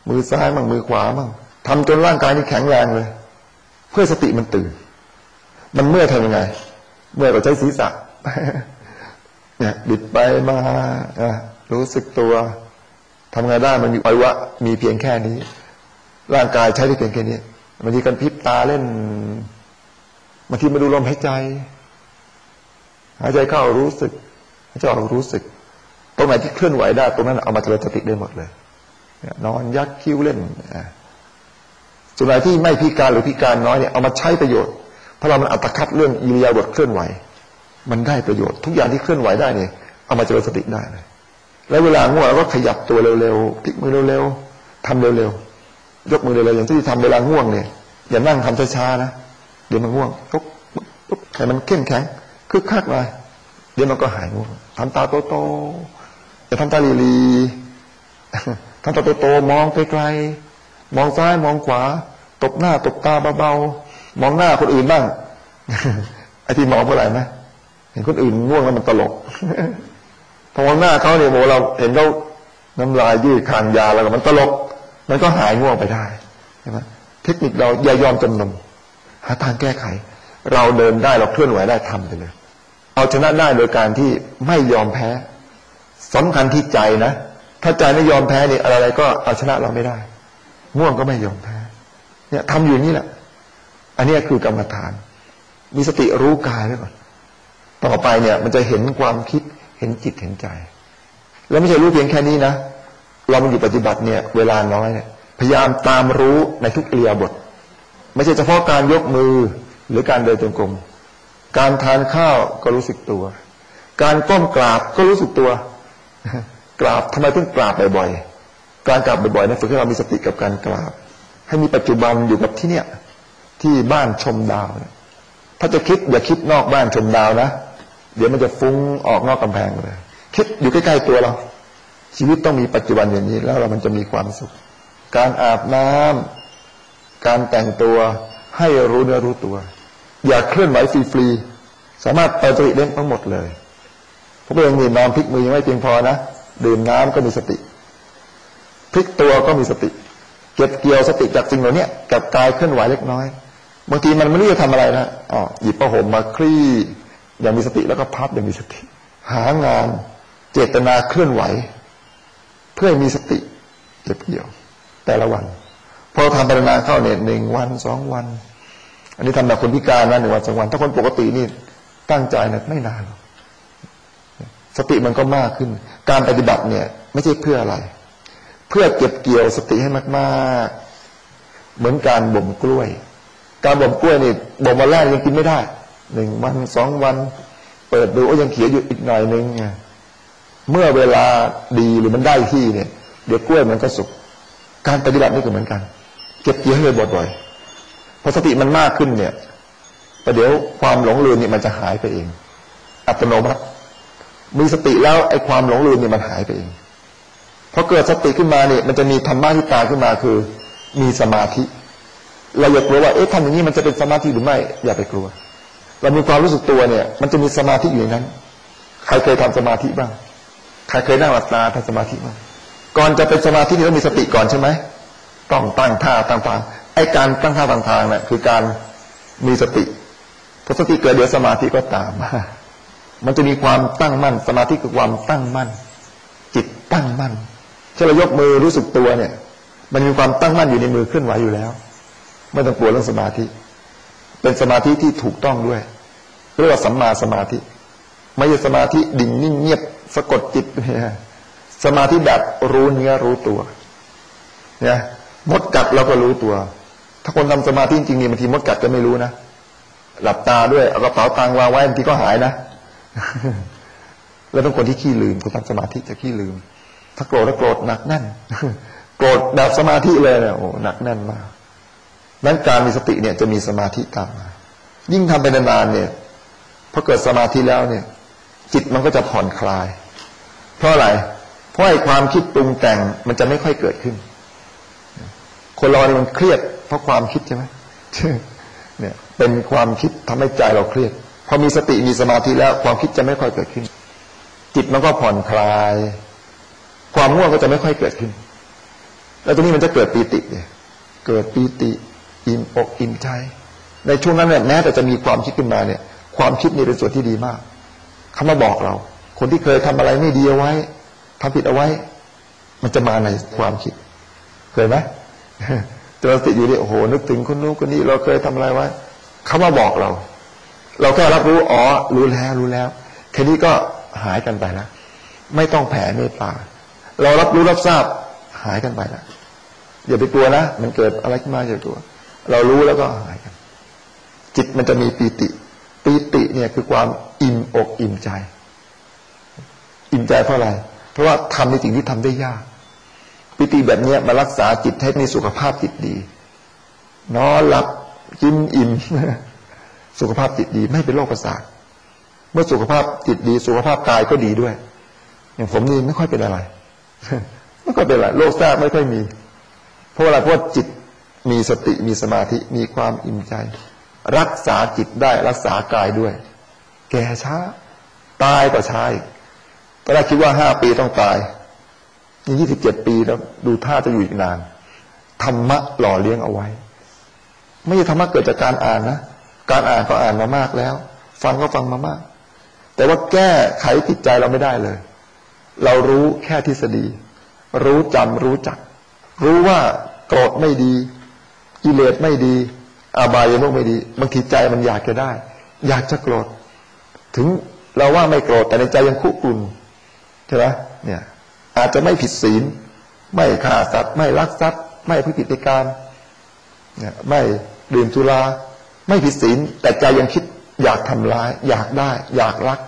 มือซ้ายมั่งมือขวามั่งทำจนร่างกายนี่แข็งแรงเลยเพื่อสติมันตื่นมันเมื่อยทำยังไงเมื่อยก็ใช้ศีรษะเนี่ยบิดไปมารู้สึกตัวทำไงได้มันมีอวัยวะมีเพียงแค่นี้ร่างกายใช้ได้เพียงแค่นี้บางทีกันพริบตาเล่นบางทีมาดูลมหายใจเข้ารู้สึกหายใจออกรู้สึกตรงไหนที่เคลื่อนไหวได้ตรงนั้นเอามาเจริญสติได้หมดเลยนอนยักคิ้วเล่นส่วนไหนที่ไม่พิการหรือพิการน้อยเนี่ยเอามาใช้ประโยชน์เพราะเรามันอัตคัดเรื่องอิริยาบถเคลื่อนไหวมันได้ประโยชน์ทุกอย่างที่เคลื่อนไหวได้เนี่ยเอามาเจริญสติได้เลยแล้วเวลาง่วงเราก็ขยับตัวเร็วๆพลิกมือเร็วๆทำเร็วๆยกมือเร็วๆอย่างที่ทำเวลาง่วงเนี่ยอย่านั่งทำช้าๆนะเดี๋ยวมันง่วงปุ๊บให้มันเข้มแข็งคึกคักเลยเดี๋ยวมันก็หายง่วงทำตาโตๆอย่าทำตาลีๆทำตาโตๆมองไกลๆมองซ้ายมองขวาตบหน้าตบตาเบาๆมองหน้าคนอื่นบ้างไอ้ที่มองเพราะอะไรไหมเห็นคนอื่นง่วงแล้วมันตลกพอมองหน้าเขาเนี่ยโมเราเห็นเขาน้ำลายยืดคางยาแล้วมันตลกมันก็หายง่วงไปได้ใช่ไหมเทคนิคเราอย่ายอมจำนนหาทางแก้ไขเราเดินได้เราเคลื่อนไหวได้ทำไปเลยเอาชนะได้โดยการที่ไม่ยอมแพ้สำคัญที่ใจนะถ้าใจไม่ยอมแพ้เนี่ยอะไรก็เอาชนะเราไม่ได้ง่วงก็ไม่ยอมแพ้เนี่ยทำอยู่นี่แหละอันนี้คือกรรมฐานมีสติรู้กายไว้ก่อนต่อไปเนี่ยมันจะเห็นความคิดเห็นจิตเห็นใจแล้วไม่ใช่รู้เพียงแค่นี้นะเรามาอยู่ปฏิบัติเนี่ยเวลาน้อยเนี่ยพยายามตามรู้ในทุกอิริยาบถไม่ใช่เฉพาะการยกมือหรือการเดินจงกรมการทานข้าวก็รู้สึกตัวการก้มกราบก็รู้สึกตัวกราบทำไมต้องกราบบ่อยๆการกราบบ่อยๆนะฝึกให้เรามีสติกับการกราบให้มีปัจจุบันอยู่กับที่เนี่ยที่บ้านชมดาวเนี่ยถ้าจะคิดอย่าคิดนอกบ้านชมดาวนะเดี๋ยวมันจะฟุ้งออกนอกกำแพงเลยคิดอยู่ใกล้ๆตัวเราชีวิตต้องมีปัจจุบันอย่างนี้แล้วมันจะมีความสุขการอาบน้ำการแต่งตัวให้รู้เนื้อรู้ตัวอย่าเคลื่อนไหวฟรีๆสามารถเปิดสติได้ทั้งหมดเลยพวกเรายังมีนอนพลิกมือยังไม่เพียงพอนะดื่มน้ำก็มีสติพลิกตัวก็มีสติเก็บเกี่ยวสติจากสิ่งเหล่านี้กับกายเคลื่อนไหวเล็กน้อยบางทีมันไม่รู้จะทำอะไรนะหยิบผ้าห่มมาคลี่อย่างมีสติแล้วก็พับอย่างมีสติหางานเจตนาเคลื่อนไหวเพื่อให้มีสติเก็บเกี่ยวแต่ละวันพอทำไปนานเข้าเนี่ย1 วัน 2 วันอันนี้ทำแบบคนพิการนะ1 วัน 2 วันถ้าคนปกตินี่ตั้งใจนะไม่นานหรอกสติมันก็มากขึ้นการปฏิบัติเนี่ยไม่ใช่เพื่ออะไรเพื่อเก็บเกี่ยวสติให้มากๆเหมือนการบ่มกล้วยการบ่มกล้วยนี่บ่มวันแรกยังกินไม่ได้1 วัน 2 วันเปิดดูยังเขียวอยู่อีกหน่อยนึงเมื่อเวลาดีหรือมันได้ที่เนี่ยเดี๋ยวกล้วยมันก็สุกการปฏิบัตินี่ก็เหมือนกันเก็บเกี่ยวให้บ่อยๆพอสติมันมากขึ้นเนี่ยแต่เดี๋ยวความหลงลืมเนี่ยมันจะหายไปเองอัตโนมัติมีสติแล้วไอ้ความหลงลืมเนี่ยมันหายไปเองพอเกิดสติขึ้นมาเนี่ยมันจะมีธรรมะที่ตามขึ้นมาคือมีสมาธิเราอย่ากลัวว่าทำอย่างนี้มันจะเป็นสมาธิหรือไม่อย่าไปกลัวเรามีความรู้สึกตัวเนี่ยมันจะมีสมาธิอยู่ในนั้นใครเคยทำสมาธิบ้างใครเคยนั่งหลับตาทำสมาธิบ้างก่อนจะเป็นสมาธินี่ต้องมีสติก่อนใช่ไหมต้องตั้งท่าตั้งทางไอ้การตั้งท่าตั้งทางเนี่ยคือการมีสติพอสติเกิดเดี๋ยวสมาธิก็ตามมามันจะมีความตั้งมั่นสมาธิคือความตั้งมั่นจิตตั้งมั่นถ้าเรายกมือรู้สึกตัวเนี่ยมันมีความตั้งมั่นอยู่ในมือเคลื่อนไหวอยู่แล้วไม่ต้องกลัวเรื่องสมาธิเป็นสมาธิที่ถูกต้องด้วยเรียกว่าสัมมาสมาธิไม่ใช่สมาธิดิ่งนิ่งเงียบสะกดจิตเนี่ยสมาธิแบบรู้เนื้อรู้ตัวเนี่ยมดกัดเราก็รู้ตัวถ้าคนทำสมาธิจริงๆนี่บางทีมดกัดก็ไม่รู้นะหลับตาด้วยเอากระเป๋าตังค์วางไว้บางทีก็หายนะแล้วเป็นคนที่ขี้ลืมคนทำสมาธิจะขี้ลืมถ้าโกรธแล้วโกรธหนักแน่นโกรธแบบสมาธิเลยเนี่ยโอ้หนักแน่นมากนั้นการมีสติเนี่ยจะมีสมาธิตามมายิ่งทำไปนานๆเนี่ยพอเกิดสมาธิแล้วเนี่ยจิตมันก็จะผ่อนคลายเพราะอะไรเพราะไอ้ความคิดปรุงแต่งมันจะไม่ค่อยเกิดขึ้นคนเราเนี่ยมันเครียดเพราะความคิดใช่ไหมเนี่ยเป็นความคิดทำให้ใจเราเครียดพอมีสติมีสมาธิแล้วความคิดจะไม่ค่อยเกิดขึ้นจิตมันก็ผ่อนคลายความง่วงก็จะไม่ค่อยเกิดขึ้นแล้วตรงนี้มันจะเกิดปีติเนี่ยเกิดปีติอิ่มอกอิ่มใจในช่วงนั้นเนี่ยแม้แต่จะมีความคิดขึ้นมาเนี่ยความคิดนี่เป็นส่วนที่ดีมากเขามาบอกเราคนที่เคยทำอะไรไม่ดีเอาไว้ทำผิดเอาไว้มันจะมาในความคิดเคยไหมเจอสติอยู่นี่โอ้โหนึกถึงคนนู้นคนนี้เราเคยทำอะไรไว้เขามาบอกเราแค่รับรู้อ๋อรู้แล้วแค่นี้ก็หายกันไปแล้วไม่ต้องแผ่เมตตาเรารับรู้รับทราบหายกันไปแล้วอย่าไปกลัวนะมันเกิดอะไรขึ้นมาอย่าตัวเรารู้แล้วก็หายกันจิตมันจะมีปีติเนี่ยคือความอิ่มอกอิ่มใจอิ่มใจเพราะอะไรเพราะว่าทำในสิ่งที่ทำได้ยากปีติแบบนี้มารักษาจิตให้มีสุขภาพจิตดีนอนหลับกินอิ่มสุขภาพจิตดีไม่เป็นโรคประสาทเมื่อสุขภาพจิตดีสุขภาพกายก็ดีด้วยอย่างผมนี่ไม่ค่อยเป็นอะไรไม่ค่อยเป็นอะไรโรคแทรกไม่ค่อยมีเพราะอะไรเพราะจิตมีสติมีสมาธิมีความอิ่มใจรักษาจิตได้รักษากายด้วยแก่ช้าตายก็ช้าตอนแรกคิดว่า5 ปีต้องตายนี่27 ปีแล้วดูท่าจะอยู่อีกนานธรรมะหล่อเลี้ยงเอาไว้ไม่ใช่ธรรมะเกิดจากการอ่านนะการอ่านก็อ่านมามากแล้วฟังก็ฟังมามากแต่ว่าแก้ไขจิตใจเราไม่ได้เลยเรารู้แค่ทฤษฎีรู้จำรู้จักรู้ว่าโกรธไม่ดีกิเลสไม่ดีอบายมุขไม่ดีบางทีใจมันอยากจะได้อยากจะโกรธถึงเราว่าไม่โกรธแต่ในใจยังคุกรุ่นใช่ไหมเนี่ยอาจจะไม่ผิดศีลไม่ฆ่าสัตว์ไม่ลักทรัพย์ไม่พฤติกรรมเนี่ยไม่ดื่มสุราไม่ผิดศีลแต่ใจยังคิดอยากทำร้ายอยากได้อยากรัก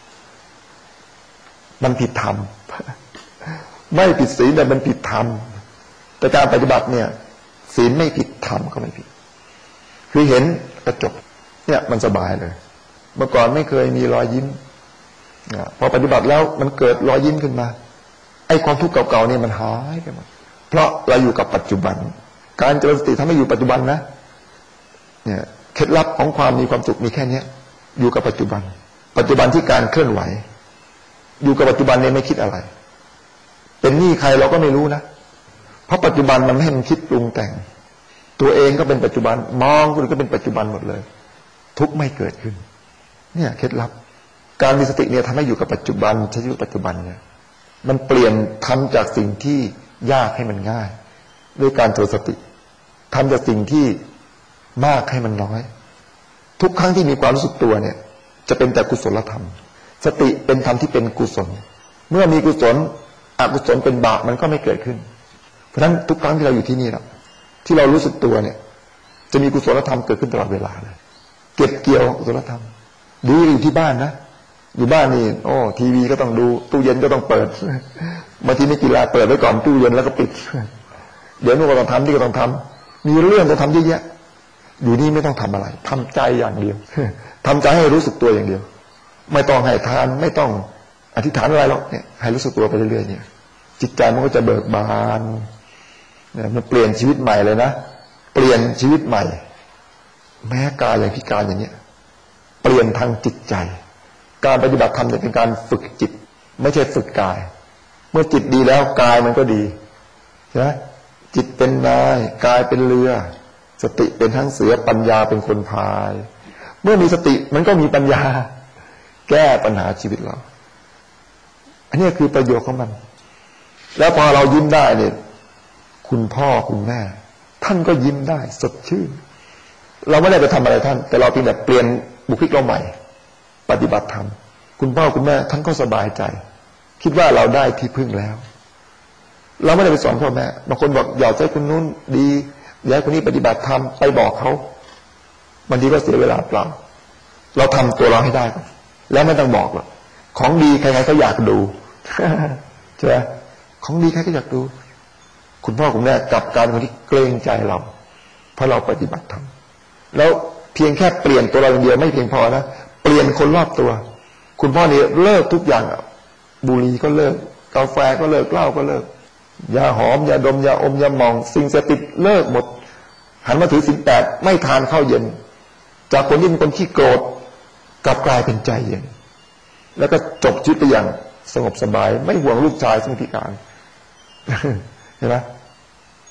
มันผิดธรรมไม่ผิดศีลแต่มันผิดธรรมแต่การปฏิบัติเนี่ยศีลไม่ผิดธรรมก็ไม่ผิดคือเห็นกระจกเนี่ยมันสบายเลยเมื่อก่อนไม่เคยมีรอยยิ้มพอปฏิบัติแล้วมันเกิดรอยยิ้มขึ้นมาไอ้ความทุกข์เก่าๆเนี่ยมันหายไปหมดเพราะเราอยู่กับปัจจุบันการเจริญสติทำให้อยู่ปัจจุบันนะเนี่ยเคล็ดลับของความมีความสุขมีแค่นี้อยู่กับปัจจุบันปัจจุบันที่การเคลื่อนไหวอยู่กับปัจจุบันเนี่ยไม่คิดอะไรเป็นหนี้ใครเราก็ไม่รู้นะเพราะปัจจุบันมันไม่ให้มันคิดปรุงแต่งตัวเองก็เป็นปัจจุบันมองคนอื่นก็เป็นปัจจุบันหมดเลยทุกข์ไม่เกิดขึ้นเนี่ยเคล็ดลับการมีสติเนี่ยทำให้อยู่กับปัจจุบันใช้ชีวิตปัจจุบันเนี่ยมันเปลี่ยนทำจากสิ่งที่ยากให้มันง่ายด้วยการเจริญสติทำจากสิ่งที่มากให้มันน้อยทุกครั้งที่มีความรู้สึกตัวเนี่ยจะเป็นแต่กุศลธรรมสติเป็นธรรมที่เป็นกุศลเมื่อมีกุศลอกุศลเป็นบาปมันก็ไม่เกิดขึ้นเพราะฉะนั้นทุกครั้งที่เราอยู่ที่นี่แล้วที่เรารู้สึกตัวเนี่ยจะมีกุศลธรรมเกิดขึ้นตลอดเวลาเลยเก็บเกี่ยวกุศลธรรมดีอยู่ที่บ้านนะอยู่บ้านนี่โอ้ทีวีก็ต้องดูตู้เย็นก็ต้องเปิดบางทีไม่กี่เวลาเปิดไว้ก่อนตู้เย็นแล้วก็ปิดเดี๋ยวนู่นก็ต้องทำนี่ก็ต้องทำมีเรื่องต้องทำเยอะแยะอยู่นี่ไม่ต้องทำอะไรทำใจอย่างเดียวทำใจให้รู้สึกตัวอย่างเดียวไม่ต้องให้ทานไม่ต้องอธิษฐานอะไรหรอกเนี่ยให้รู้สึกตัวไปเรื่อยๆเนี่ยจิตใจมันก็จะเบิกบานเนี่ยมันเปลี่ยนชีวิตใหม่เลยนะเปลี่ยนชีวิตใหม่แม้กายอย่างพิการอย่างเนี้ยเปลี่ยนทางจิตใจการปฏิบัติธรรมเนี่ยเป็นการฝึกจิตไม่ใช่ฝึกกายเมื่อจิตดีแล้วกายมันก็ดีใช่ไหมจิตเป็นนายกายเป็นเรือสติเป็นทั้งเสือปัญญาเป็นคนพายเมื่อมีสติมันก็มีปัญญาแก้ปัญหาชีวิตเราอันนี้คือประโยชน์ของมันแล้วพอเรายิ้มได้เนี่ยคุณพ่อคุณแม่ท่านก็ยิ้มได้สดชื่นเราไม่ได้ไปทำอะไรท่านแต่เราเพียงแต่เปลี่ยนบุคลิกเราใหม่ปฏิบัติธรรมคุณพ่อคุณแม่ท่านก็สบายใจคิดว่าเราได้ที่พึ่งแล้วเราไม่ได้ไปสอนพ่อแม่บางคนบอกอยากให้คนนู้นดีอยากให้คนนี้ปฏิบัติธรรมไปบอกเขาบางทีก็เสียเวลาเปล่าเราทำตัวเราให้ได้ก่อนแล้วไม่ต้องบอกหรอกของดีใครๆก็อยากดูใช่ไหมของดีใครก็อยากดูคุณพ่อคุณแม่กลับการคนที่เกรงใจเราเพราะเราปฏิบัติธรรมแล้วเพียงแค่เปลี่ยนตัวเราอย่างเดียวไม่เพียงพอนะเปลี่ยนคนรอบตัวคุณพ่อนี่เลิกทุกอย่างบุหรี่ก็เลิกกาแฟก็เลิกเหล้าก็เลิกยาหอมยาดมยาอมยาหม่องสิ่งเสพติดเลิกหมดหันมาถือศีล 8ไม่ทานข้าวเย็นจากคนที่เป็นคนขี้โกรธกลับกลายเป็นใจเย็นแล้วก็จบชีวิตไปอย่างสงบสบายไม่ห่วงลูกชายซึ่งพิการเห็นไหม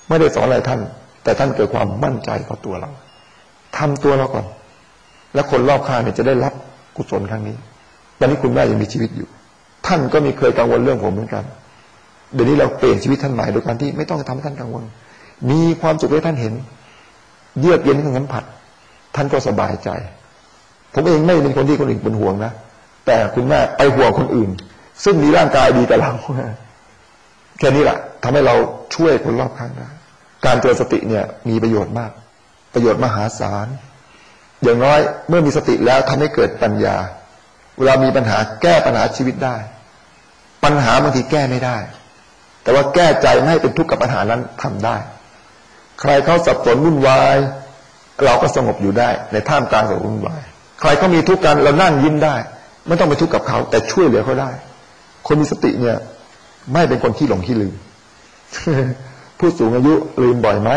ไม่ได้สอนอะไรท่านแต่ท่านเกิดความมั่นใจต่อตัวเราทำตัวเราก่อนแล้วคนรอบข้างเนี่ยจะได้รับกุศลครั้งนี้ตอนนี้คุณแม่ยังมีชีวิตอยู่ท่านก็มีเคยกังวลเรื่องผมเหมือนกันเดี๋ยวนี้เราเปลี่ยนชีวิตท่านใหม่โดยการที่ไม่ต้องทำให้ท่านกังวลมีความสุขให้ท่านเห็นเยือกเย็นให้ท่านสัมผัสท่านก็สบายใจผมเองไม่เป็นคนที่คนอื่นเป็นห่วงนะแต่คุณแม่ไปห่วงคนอื่นซึ่งมีร่างกายดีแต่เราแค่นี้แหละทำให้เราช่วยคนรอบข้างได้การเจริญสติเนี่ยมีประโยชน์มากประโยชน์มหาศาลอย่างน้อยเมื่อมีสติแล้วทำให้เกิดปัญญาเวลามีปัญหาแก้ปัญหาชีวิตได้ปัญหาบางทีแก้ไม่ได้แต่ว่าแก้ใจไม่ให้เป็นทุกข์กับปัญหานั้นทำได้ใครเขาสับสนวุ่นวายเราก็สงบอยู่ได้ในท่ามกลางสับสนวุ่นวายใครเขามีทุกข์กันเรานั่งยิ้มได้ไม่ต้องไปทุกข์กับเขาแต่ช่วยเหลือเขาได้คนมีสติเนี่ยไม่เป็นคนขี้หลงขี้ลืม ผู้สูงอายุลืมบ่อยไหม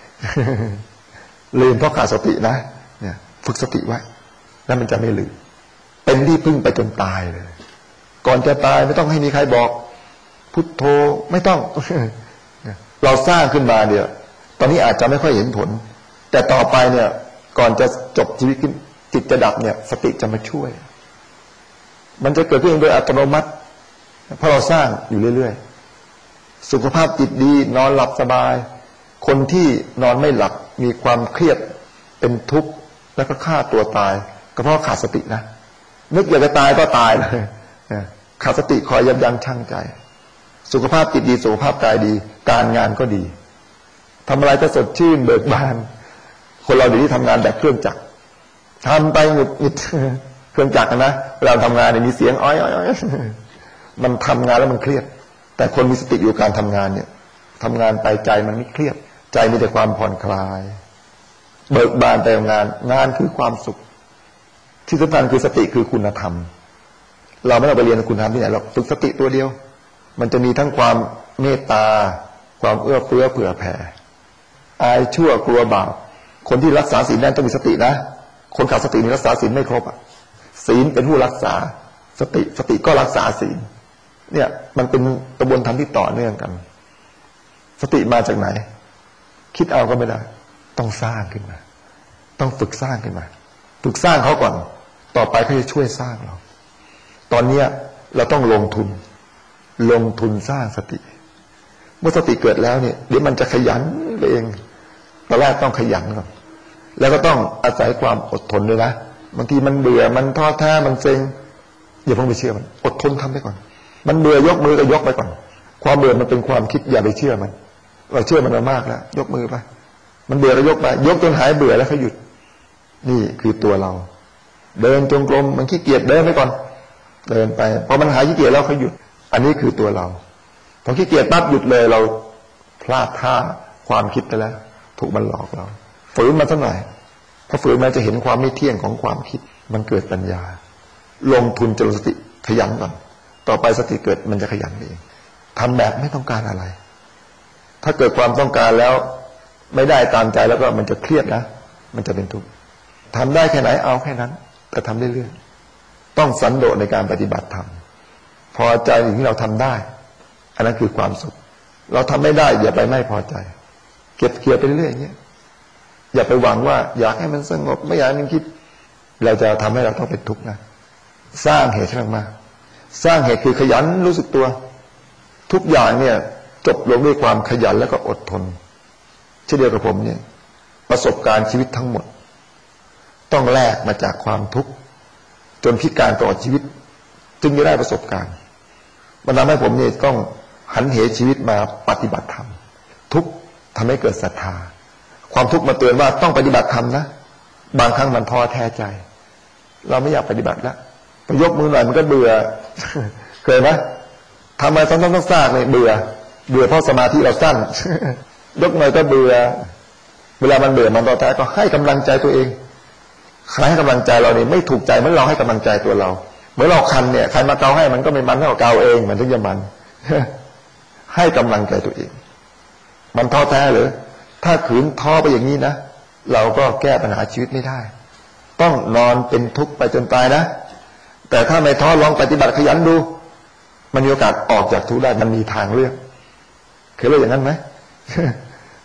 ลืมเพราะขาดสตินะเนี่ยฝึกสติไว้แล้วมันจะไม่ลืมเป็นที่พึ่งไปจนตายเลยก่อนจะตายไม่ต้องให้มีใครบอกพุทโธไม่ต้อง เราสร้างขึ้นมาเนี่ยตอนนี้อาจจะไม่ค่อยเห็นผลแต่ต่อไปเนี่ยก่อนจะจบชีวิตจิตจะดับเนี่ยสติจะมาช่วยมันจะเกิดขึ้นโดยอัตโนมัติเพราะเราสร้างอยู่เรื่อยๆสุขภาพจิตดีนอนหลับสบายคนที่นอนไม่หลับมีความเครียดเป็นทุกข์แล้วก็ฆ่าตัวตายก็เพราะขาดสตินะนึกอยากจะตายก็ตายเลยขาดสติคอยยับยั้งชั่งใจสุขภาพจิตดีสุขภาพกายดีการงานก็ดีทำอะไรก็สดชื่นเบิกบานคนเราเดี๋ยวนี้ทำงานแบบเครื่องจักรทำไปหงุดหงิดเครื่องจักรนะเวลาทำงานเนี่ยมีเสียงอ้อยมันทำงานแล้วมันเครียดแต่คนมีสติอยู่การทำงานเนี่ยทำงานไปใจมันไม่เครียดใจมีแต่ความผ่อนคลายเบิกบานไปงานงานคือความสุขที่สำคัญคือสติคือคุณธรรมเราไม่ต้องไปเรียนคุณธรรมที่ไหนเราฝึกสติตัวเดียวมันจะมีทั้งความเมตตาความเอื้อเฟื้อเผื่อแผ่อายชั่วกลัวบาปคนที่รักษาศีลนั้นต้องมีสตินะคนขาดสตินี่รักษาศีลไม่ครบอ่ะศีลเป็นผู้รักษาสติก็รักษาศีลเนี่ยมันเป็นกระบวนการที่ต่อเนื่องกันสติมาจากไหนคิดเอาก็ไม่ได้ต้องสร้างขึ้นมาต้องฝึกสร้างขึ้นมาฝึกสร้างเขาก่อนต่อไปเขาจะช่วยสร้างเราตอนนี้เราต้องลงทุนสร้างสติเมื่อสติเกิดแล้วเนี่ยเดี๋ยวมันจะขยันไปเองตอนแรกต้องขยันก่อนแล้วก็ต้องอาศัยความอดทนด้วยนะบางทีมันเบื่อมันท้อแท้มันเซ็งอย่าเพิ่งไปเชื่อมันอดทนทำไปก่อนมันเบื่อยกมือก็ยกไปก่อนความเบื่อมันเป็นความคิดอย่าไปเชื่อมันเราเชื่อมันมามากแล้วยกมือไปมันเบื่อก็ยกไปยกจนหายเบื่อแล้วเขาหยุดนี่คือตัวเราเดินจงกรมมันขี้เกียจเดินไปก่อนเดินไปพอมันหายขี้เกียจแล้วเขาหยุดอันนี้คือตัวเราพอขี้เกียจปั๊บหยุดเลยเราพลาดท่าความคิดไปแล้วถูกมันหลอกเราฝืนมันสักหน่อยพอฝืนมันจะเห็นความไม่เที่ยงของความคิดมันเกิดปัญญาลงทุนเจริญสติขยันก่อนต่อไปสติเกิดมันจะขยันเองทำแบบไม่ต้องการอะไรถ้าเกิดความต้องการแล้วไม่ได้ตามใจแล้วก็มันจะเครียดนะมันจะเป็นทุกข์ทำได้แค่ไหนเอาแค่นั้นแต่ทำเรื่อยๆต้องสันโดษในการปฏิบัติธรรมพอใจสิ่งที่เราทำได้อันนั้นคือความสุขเราทำไม่ได้อย่าไปไม่พอใจเก็บเกี่ยวไปเรื่อยอย่างเงี้ยอย่าไปหวังว่าอยากให้มันสงบไม่อยากให้มันคิดเราจะทำให้เราต้องเป็นทุกข์นะสร้างเหตุให้มากสร้างเหตุคือขยันรู้สึกตัวทุกอย่างเนี่ยจบลงด้วยความขยันแล้วก็อดทนเช่นเดียวกับผมเนี่ยประสบการณ์ชีวิตทั้งหมดต้องแลกมาจากความทุกข์จนพิการตลอดชีวิตจึงจะได้ประสบการณ์มันทำให้ผมเนี่ยต้องหันเหชีวิตมาปฏิบัติธรรมทุกข์ทำให้เกิดศรัทธาความทุกข์มาเตือนว่าต้องปฏิบัติธรรมนะบางครั้งมันท้อแท้ใจเราไม่อยากปฏิบัติแล้วไปยกมือหน่อยมันก็เบื่อ เคยไหมทำไมต้องสร้างเลยเบื่อเพราะสมาธิเราสั้น ยกหน่อยก็เบื่อเวลามันเบื่อมันท้อแท้ก็ให้กำลังใจตัวเองใครให้กำลังใจเราเนี่ยไม่ถูกใจเมื่อเราให้กำลังใจตัวเราเมื่อเราคันเนี่ยใครมาเกาให้มันก็ไม่มันเท่าเกาเองมันถึงจะมัน ให้กำลังใจตัวเองมันท้อแท้หรือถ้าขืนท้อไปอย่างนี้นะเราก็แก้ปัญหาชีวิตไม่ได้ต้องนอนเป็นทุกข์ไปจนตายนะแต่ถ้าไม่ท้อลองปฏิบัติขยันดูมันมีโอกาสออกจากทุกข์ได้มันมีทางเลือกเคยเลือกอย่างนั้นไหม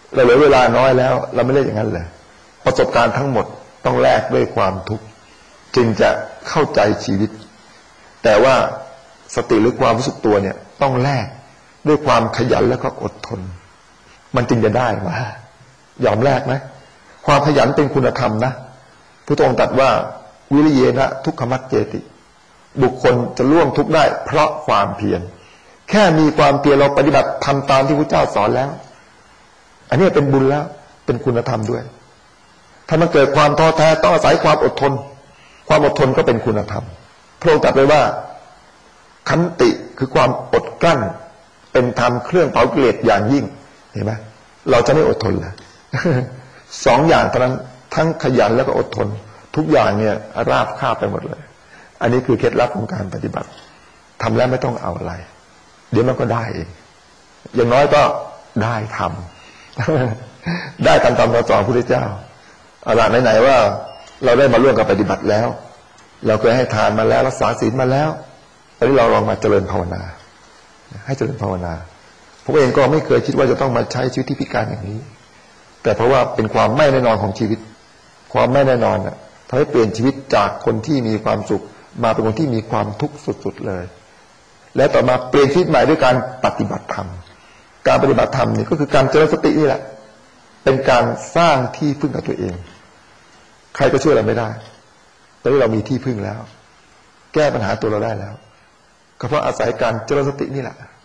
เราเหลือเวลาน้อยแล้วเราไม่เล่นอย่างนั้นเลยประสบการณ์ทั้งหมดต้องแลกด้วยความทุกข์จึงจะเข้าใจชีวิตแต่ว่าสติหรือความรู้สึกตัวเนี่ยต้องแลกด้วยความขยันแล้วก็อดทนมันจึงจะได้มายอมแลกไหมความขยันเป็นคุณธรรมนะพระองค์ตรัสว่าวิริเยนะทุกขมัจเจติบุคคลจะล่วงทุกข์ได้เพราะความเพียรแค่มีความเพียรเราปฏิบัติทำตามที่พระเจ้าสอนแล้วอันนี้เป็นบุญแล้วเป็นคุณธรรมด้วยถ้ามันเกิดความท้อแท้ต้องอาศัยความอดทนความอดทนก็เป็นคุณธรรมพระองค์ตรัสไว้ว่าขันติคือความอดกลั้นเป็นธรรมเครื่องเผากิเลสอย่างยิ่งเห็นไหมเราจะไม่อดทนละสองอย่างเท่านั้นทั้งขยันแล้วก็อดทนทุกอย่างเนี่ยราบคาบไปหมดเลยอันนี้คือเคล็ดลับของการปฏิบัติทำแล้วไม่ต้องเอาอะไรเดี๋ยวมันก็ได้เองอย่างน้อยก็ได้ทำได้ตามคำสอนของพระพุทธเจ้าเอาล่ะไหนๆว่าเราได้มาร่วมกับปฏิบัติแล้วเราเคยให้ทานมาแล้วรักษาศีลมาแล้วตอนนี้เราลองมาเจริญภาวนาให้เจริญภาวนาผมเองก็ไม่เคยคิดว่าจะต้องมาใช้ชีวิตที่พิการอย่างนี้แต่เพราะว่าเป็นความไม่แน่นอนของชีวิตความไม่แน่นอนทำให้เปลี่ยนชีวิตจากคนที่มีความสุขมาเป็นคนที่มีความทุกข์สุดๆเลยและต่อมาเปลี่ยนชีวิตใหม่ด้วยการปฏิบัติธรรมการปฏิบัติธรรมนี่ก็คือการเจริญสตินี่แหละเป็นการสร้างที่พึ่งกับตัวเองใครก็ช่วยเราไม่ได้ตอนนี้เรามีที่พึ่งแล้วแก้ปัญหาตัวเราได้แล้วก็เพราะอาศัยการเจริญสตินี่แหละ